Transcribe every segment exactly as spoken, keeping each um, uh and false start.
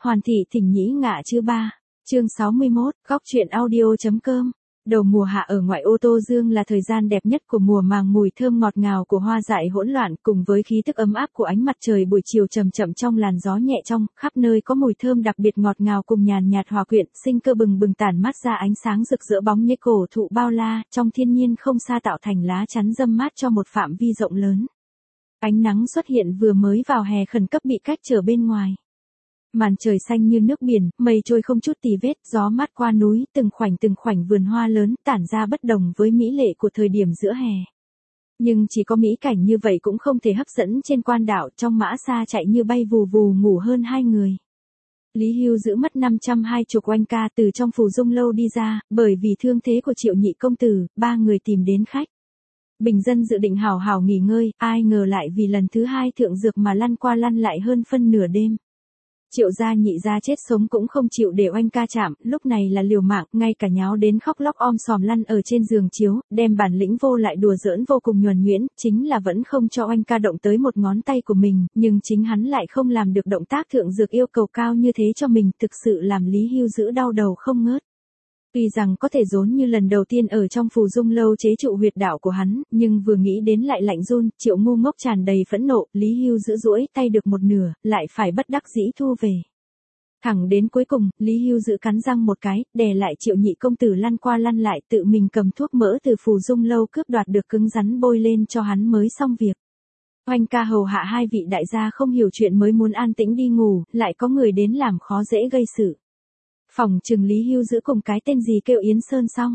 Hoàn thị thỉnh nhĩ ngạ chứ ba. Chương sáu mươi mốt, góc truyện audio.com. Đầu mùa hạ ở ngoại ô Tô Dương là thời gian đẹp nhất của mùa màng, mùi thơm ngọt ngào của hoa dại hỗn loạn cùng với khí tức ấm áp của ánh mặt trời buổi chiều chậm chậm trong làn gió nhẹ trong, khắp nơi có mùi thơm đặc biệt ngọt ngào cùng nhàn nhạt hòa quyện, sinh cơ bừng bừng tản mát ra ánh sáng rực rỡ bóng nhếch cổ thụ bao la, trong thiên nhiên không xa tạo thành lá chắn râm mát cho một phạm vi rộng lớn. Ánh nắng xuất hiện vừa mới vào hè khẩn cấp bị cách trở bên ngoài. Màn trời xanh như nước biển, mây trôi không chút tì vết, gió mát qua núi, từng khoảnh từng khoảnh vườn hoa lớn tản ra bất đồng với mỹ lệ của thời điểm giữa hè. Nhưng chỉ có mỹ cảnh như vậy cũng không thể hấp dẫn trên quan đảo, trong mã xa chạy như bay vù vù ngủ hơn hai người. Lý Hưu giữ mất năm trăm hai mươi oanh ca từ trong Phù Dung lâu đi ra, bởi vì thương thế của Triệu nhị công tử, ba người tìm đến khách. Bình dân dự định hào hào nghỉ ngơi, ai ngờ lại vì lần thứ hai thượng dược mà lăn qua lăn lại hơn phân nửa đêm. Triệu gia nhị gia chết sống cũng không chịu để oanh ca chạm, lúc này là liều mạng, ngay cả nháo đến khóc lóc om sòm lăn ở trên giường chiếu, đem bản lĩnh vô lại đùa giỡn vô cùng nhuần nhuyễn, chính là vẫn không cho oanh ca động tới một ngón tay của mình, nhưng chính hắn lại không làm được động tác thượng dược yêu cầu cao như thế cho mình, thực sự làm Lý Hưu giữ đau đầu không ngớt. Tuy rằng có thể rốn như lần đầu tiên ở trong Phù Dung lâu chế trụ huyệt đạo của hắn, nhưng vừa nghĩ đến lại lạnh run, Triệu ngu ngốc tràn đầy phẫn nộ, Lý Hưu giữ duỗi tay được một nửa, lại phải bất đắc dĩ thu về. Thẳng đến cuối cùng, Lý Hưu giữ cắn răng một cái, đè lại Triệu nhị công tử lăn qua lăn lại, tự mình cầm thuốc mỡ từ Phù Dung lâu cướp đoạt được cứng rắn bôi lên cho hắn mới xong việc. Oanh ca hầu hạ hai vị đại gia không hiểu chuyện mới muốn an tĩnh đi ngủ, lại có người đến làm khó dễ gây sự. Phòng trừng Lý Hưu giữ cùng cái tên gì kêu Yến Sơn xong.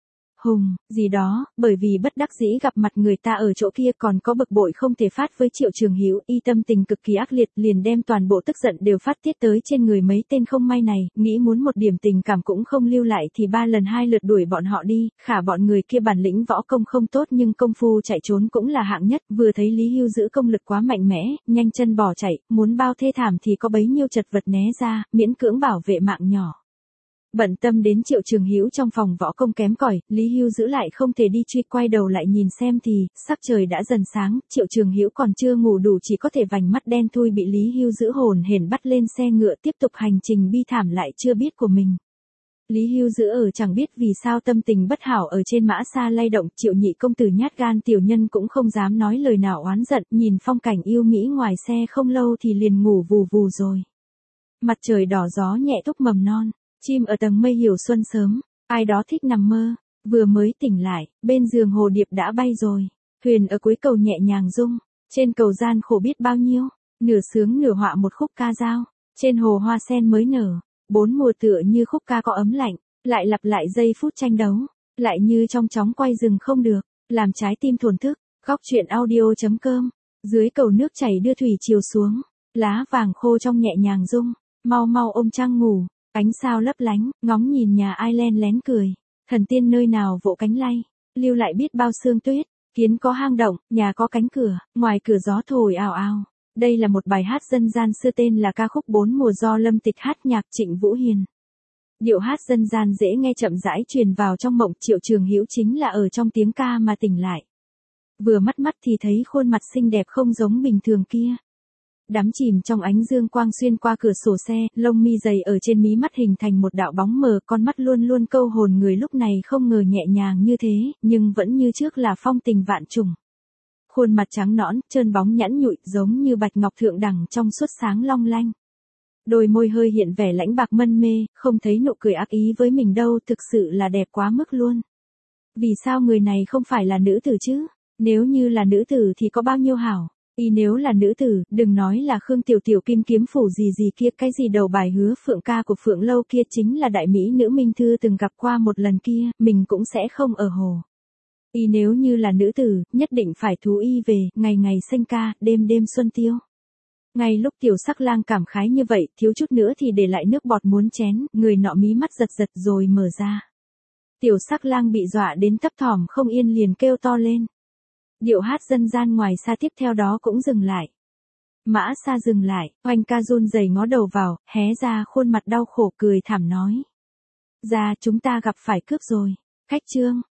Hùng, gì đó, bởi vì bất đắc dĩ gặp mặt người ta ở chỗ kia còn có bực bội không thể phát với Triệu Trường Hữu, y tâm tình cực kỳ ác liệt, liền đem toàn bộ tức giận đều phát tiết tới trên người mấy tên không may này, nghĩ muốn một điểm tình cảm cũng không lưu lại thì ba lần hai lượt đuổi bọn họ đi, khả bọn người kia bản lĩnh võ công không tốt nhưng công phu chạy trốn cũng là hạng nhất, vừa thấy Lý Hưu giữ công lực quá mạnh mẽ, nhanh chân bỏ chạy, muốn bao thê thảm thì có bấy nhiêu chật vật né ra, miễn cưỡng bảo vệ mạng nhỏ. Bận tâm đến Triệu Trường Hữu trong phòng võ công kém cỏi, Lý Hưu giữ lại không thể đi truy, quay đầu lại nhìn xem thì, sắc trời đã dần sáng, Triệu Trường Hữu còn chưa ngủ đủ chỉ có thể vành mắt đen thui bị Lý Hưu giữ hồn hển bắt lên xe ngựa tiếp tục hành trình bi thảm lại chưa biết của mình. Lý Hưu giữ ở chẳng biết vì sao tâm tình bất hảo ở trên mã xa lay động, Triệu nhị công tử nhát gan tiểu nhân cũng không dám nói lời nào oán giận, nhìn phong cảnh yêu mỹ ngoài xe không lâu thì liền ngủ vù vù rồi. Mặt trời đỏ gió nhẹ thúc mầm non. Chim ở tầng mây hiểu xuân sớm, ai đó thích nằm mơ, vừa mới tỉnh lại, bên giường hồ điệp đã bay rồi, thuyền ở cuối cầu nhẹ nhàng rung, trên cầu gian khổ biết bao nhiêu, nửa sướng nửa họa một khúc ca dao, trên hồ hoa sen mới nở, bốn mùa tựa như khúc ca có ấm lạnh, lại lặp lại giây phút tranh đấu, lại như trong chóng quay rừng không được, làm trái tim thổn thức, góc truyện audio.com, dưới cầu nước chảy đưa thủy chiều xuống, lá vàng khô trong nhẹ nhàng rung, mau mau ôm trăng ngủ. Ánh sao lấp lánh, ngóng nhìn nhà ai len lén cười, thần tiên nơi nào vỗ cánh lay, lưu lại biết bao sương tuyết, kiến có hang động, nhà có cánh cửa, ngoài cửa gió thổi ào ào. Đây là một bài hát dân gian xưa tên là ca khúc bốn mùa do Lâm Tịch hát nhạc Trịnh Vũ Hiền. Điệu hát dân gian dễ nghe chậm rãi truyền vào trong mộng, Triệu Trường Hữu chính là ở trong tiếng ca mà tỉnh lại. Vừa mắt mắt thì thấy khuôn mặt xinh đẹp không giống bình thường kia. Đắm chìm trong ánh dương quang xuyên qua cửa sổ xe, lông mi dày ở trên mí mắt hình thành một đạo bóng mờ, con mắt luôn luôn câu hồn người lúc này không ngờ nhẹ nhàng như thế, nhưng vẫn như trước là phong tình vạn trùng. Khuôn mặt trắng nõn, trơn bóng nhẵn nhụi, giống như bạch ngọc thượng đẳng trong suốt sáng long lanh. Đôi môi hơi hiện vẻ lãnh bạc mân mê, không thấy nụ cười ác ý với mình đâu, thực sự là đẹp quá mức luôn. Vì sao người này không phải là nữ tử chứ? Nếu như là nữ tử thì có bao nhiêu hảo? Y nếu là nữ tử, đừng nói là Khương Tiểu Tiểu Kim Kiếm Phủ gì gì kia, cái gì đầu bài hứa Phượng ca của Phượng lâu kia chính là đại mỹ nữ Minh Thư từng gặp qua một lần kia, mình cũng sẽ không ở hồ. Y nếu như là nữ tử, nhất định phải thú y về, ngày ngày sanh ca, đêm đêm xuân tiêu. Ngay lúc Tiểu Sắc Lang cảm khái như vậy, thiếu chút nữa thì để lại nước bọt muốn chén, người nọ mí mắt giật giật rồi mở ra. Tiểu Sắc Lang bị dọa đến thấp thỏm không yên liền kêu to lên. Điệu hát dân gian ngoài xa tiếp theo đó cũng dừng lại. Mã xa dừng lại, oanh ca run rẩy ngó đầu vào, hé ra khuôn mặt đau khổ cười thảm nói. Ra chúng ta gặp phải cướp rồi. Khách trương,